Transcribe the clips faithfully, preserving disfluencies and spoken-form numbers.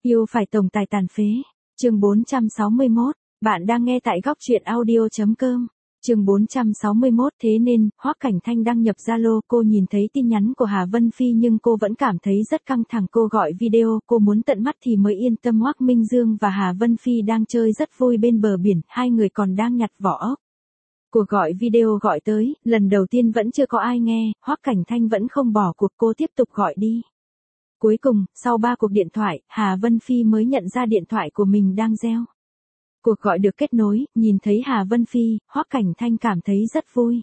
Yêu phải tổng tài tàn phế. Chương bốn trăm sáu mươi mốt. Bạn đang nghe tại góc truyện audio chấm com. Chương bốn trăm sáu mươi mốt. Thế nên, Hoắc Cảnh Thanh đăng nhập Zalo, cô nhìn thấy tin nhắn của Hà Vân Phi nhưng cô vẫn cảm thấy rất căng thẳng. Cô gọi video, cô muốn tận mắt thì mới yên tâm. Hoắc Minh Dương và Hà Vân Phi đang chơi rất vui bên bờ biển, hai người còn đang nhặt vỏ ốc. Cuộc gọi video gọi tới, lần đầu tiên vẫn chưa có ai nghe, Hoắc Cảnh Thanh vẫn không bỏ cuộc, cô tiếp tục gọi đi. Cuối cùng, sau ba cuộc điện thoại, Hà Vân Phi mới nhận ra điện thoại của mình đang reo. Cuộc gọi được kết nối, nhìn thấy Hà Vân Phi, Hoắc Cảnh Thanh cảm thấy rất vui.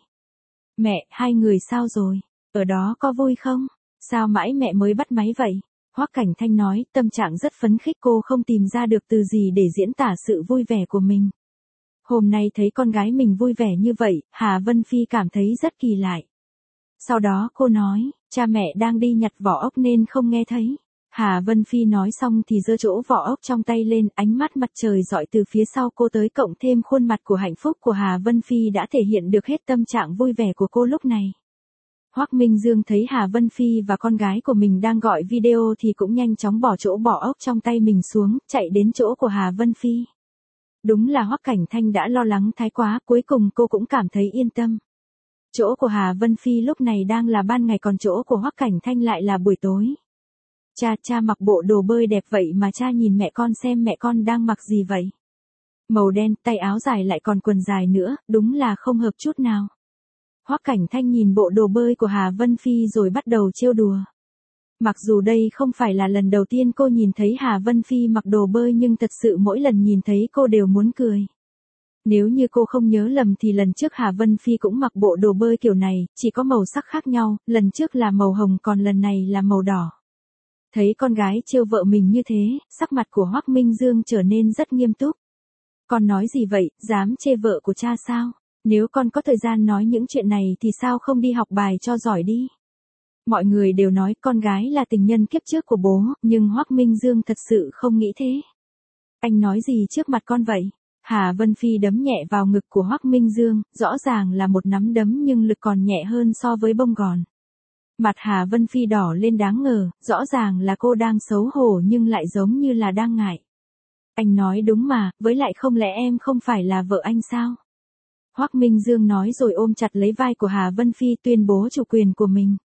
Mẹ, hai người sao rồi? Ở đó có vui không? Sao mãi mẹ mới bắt máy vậy? Hoắc Cảnh Thanh nói, tâm trạng rất phấn khích, cô không tìm ra được từ gì để diễn tả sự vui vẻ của mình. Hôm nay thấy con gái mình vui vẻ như vậy, Hà Vân Phi cảm thấy rất kỳ lạ. Sau đó cô nói, cha mẹ đang đi nhặt vỏ ốc nên không nghe thấy. Hà Vân Phi nói xong thì giơ chỗ vỏ ốc trong tay lên, ánh mắt mặt trời rọi từ phía sau cô tới, cộng thêm khuôn mặt của hạnh phúc của Hà Vân Phi đã thể hiện được hết tâm trạng vui vẻ của cô lúc này. Hoắc Minh Dương thấy Hà Vân Phi và con gái của mình đang gọi video thì cũng nhanh chóng bỏ chỗ vỏ ốc trong tay mình xuống, chạy đến chỗ của Hà Vân Phi. Đúng là Hoắc Cảnh Thanh đã lo lắng thái quá, cuối cùng cô cũng cảm thấy yên tâm. Chỗ của Hà Vân Phi lúc này đang là ban ngày, còn chỗ của Hoắc Cảnh Thanh lại là buổi tối. Cha, cha mặc bộ đồ bơi đẹp vậy mà cha nhìn mẹ con xem mẹ con đang mặc gì vậy? Màu đen, tay áo dài lại còn quần dài nữa, đúng là không hợp chút nào. Hoắc Cảnh Thanh nhìn bộ đồ bơi của Hà Vân Phi rồi bắt đầu trêu đùa. Mặc dù đây không phải là lần đầu tiên cô nhìn thấy Hà Vân Phi mặc đồ bơi nhưng thật sự mỗi lần nhìn thấy cô đều muốn cười. Nếu như cô không nhớ lầm thì lần trước Hà Vân Phi cũng mặc bộ đồ bơi kiểu này, chỉ có màu sắc khác nhau, lần trước là màu hồng còn lần này là màu đỏ. Thấy con gái trêu vợ mình như thế, sắc mặt của Hoắc Minh Dương trở nên rất nghiêm túc. Con nói gì vậy, dám chê vợ của cha sao? Nếu con có thời gian nói những chuyện này thì sao không đi học bài cho giỏi đi? Mọi người đều nói con gái là tình nhân kiếp trước của bố, nhưng Hoắc Minh Dương thật sự không nghĩ thế. Anh nói gì trước mặt con vậy? Hà Vân Phi đấm nhẹ vào ngực của Hoắc Minh Dương, rõ ràng là một nắm đấm nhưng lực còn nhẹ hơn so với bông gòn. Mặt Hà Vân Phi đỏ lên đáng ngờ, rõ ràng là cô đang xấu hổ nhưng lại giống như là đang ngại. Anh nói đúng mà, với lại không lẽ em không phải là vợ anh sao? Hoắc Minh Dương nói rồi ôm chặt lấy vai của Hà Vân Phi tuyên bố chủ quyền của mình.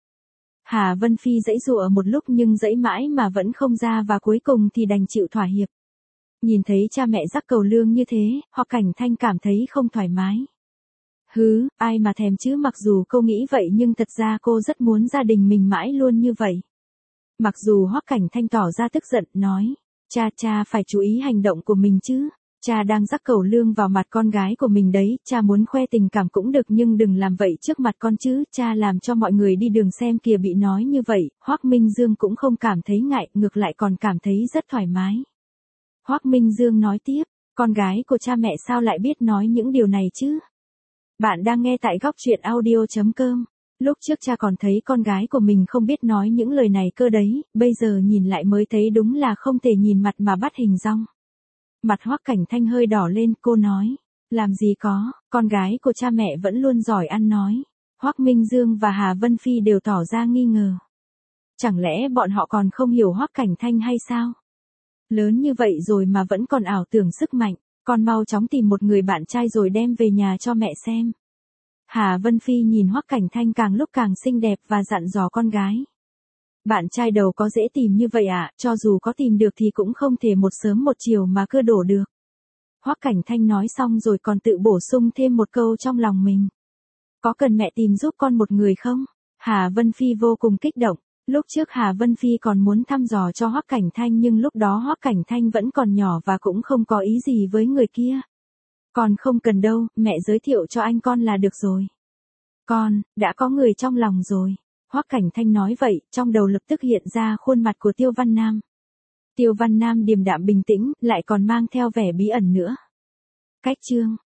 Hà Vân Phi giãy giụa một lúc nhưng giãy mãi mà vẫn không ra và cuối cùng thì đành chịu thỏa hiệp. Nhìn thấy cha mẹ rắc cầu lương như thế, Hoắc Cảnh Thanh cảm thấy không thoải mái. Hứ, ai mà thèm chứ, mặc dù cô nghĩ vậy nhưng thật ra cô rất muốn gia đình mình mãi luôn như vậy. Mặc dù Hoắc Cảnh Thanh tỏ ra tức giận, nói, cha cha phải chú ý hành động của mình chứ. Cha đang rắc cầu lương vào mặt con gái của mình đấy, cha muốn khoe tình cảm cũng được nhưng đừng làm vậy trước mặt con chứ, cha làm cho mọi người đi đường xem kìa. Bị nói như vậy, Hoắc Minh Dương cũng không cảm thấy ngại, ngược lại còn cảm thấy rất thoải mái. Hoắc Minh Dương nói tiếp, con gái của cha mẹ sao lại biết nói những điều này chứ? Bạn đang nghe tại góc truyện audio chấm com. Lúc trước cha còn thấy con gái của mình không biết nói những lời này cơ đấy, bây giờ nhìn lại mới thấy đúng là không thể nhìn mặt mà bắt hình dong. Mặt Hoắc Cảnh Thanh hơi đỏ lên, cô nói, làm gì có, con gái của cha mẹ vẫn luôn giỏi ăn nói. Hoắc Minh Dương và Hà Vân Phi đều tỏ ra nghi ngờ. Chẳng lẽ bọn họ còn không hiểu Hoắc Cảnh Thanh hay sao? Lớn như vậy rồi mà vẫn còn ảo tưởng sức mạnh, con mau chóng tìm một người bạn trai rồi đem về nhà cho mẹ xem. Hà Vân Phi nhìn Hoắc Cảnh Thanh càng lúc càng xinh đẹp và dặn dò con gái. Bạn trai đâu có dễ tìm như vậy à, cho dù có tìm được thì cũng không thể một sớm một chiều mà cưa đổ được. Hoắc Cảnh Thanh nói xong rồi còn tự bổ sung thêm một câu trong lòng mình. Có cần mẹ tìm giúp con một người không? Hà Vân Phi vô cùng kích động. Lúc trước Hà Vân Phi còn muốn thăm dò cho Hoắc Cảnh Thanh nhưng lúc đó Hoắc Cảnh Thanh vẫn còn nhỏ và cũng không có ý gì với người kia. Con không cần đâu, mẹ giới thiệu cho anh con là được rồi. Con, đã có người trong lòng rồi. Hoắc Cảnh Thanh nói vậy, trong đầu lập tức hiện ra khuôn mặt của Tiêu Văn Nam. Tiêu Văn Nam điềm đạm bình tĩnh, lại còn mang theo vẻ bí ẩn nữa. Cách chương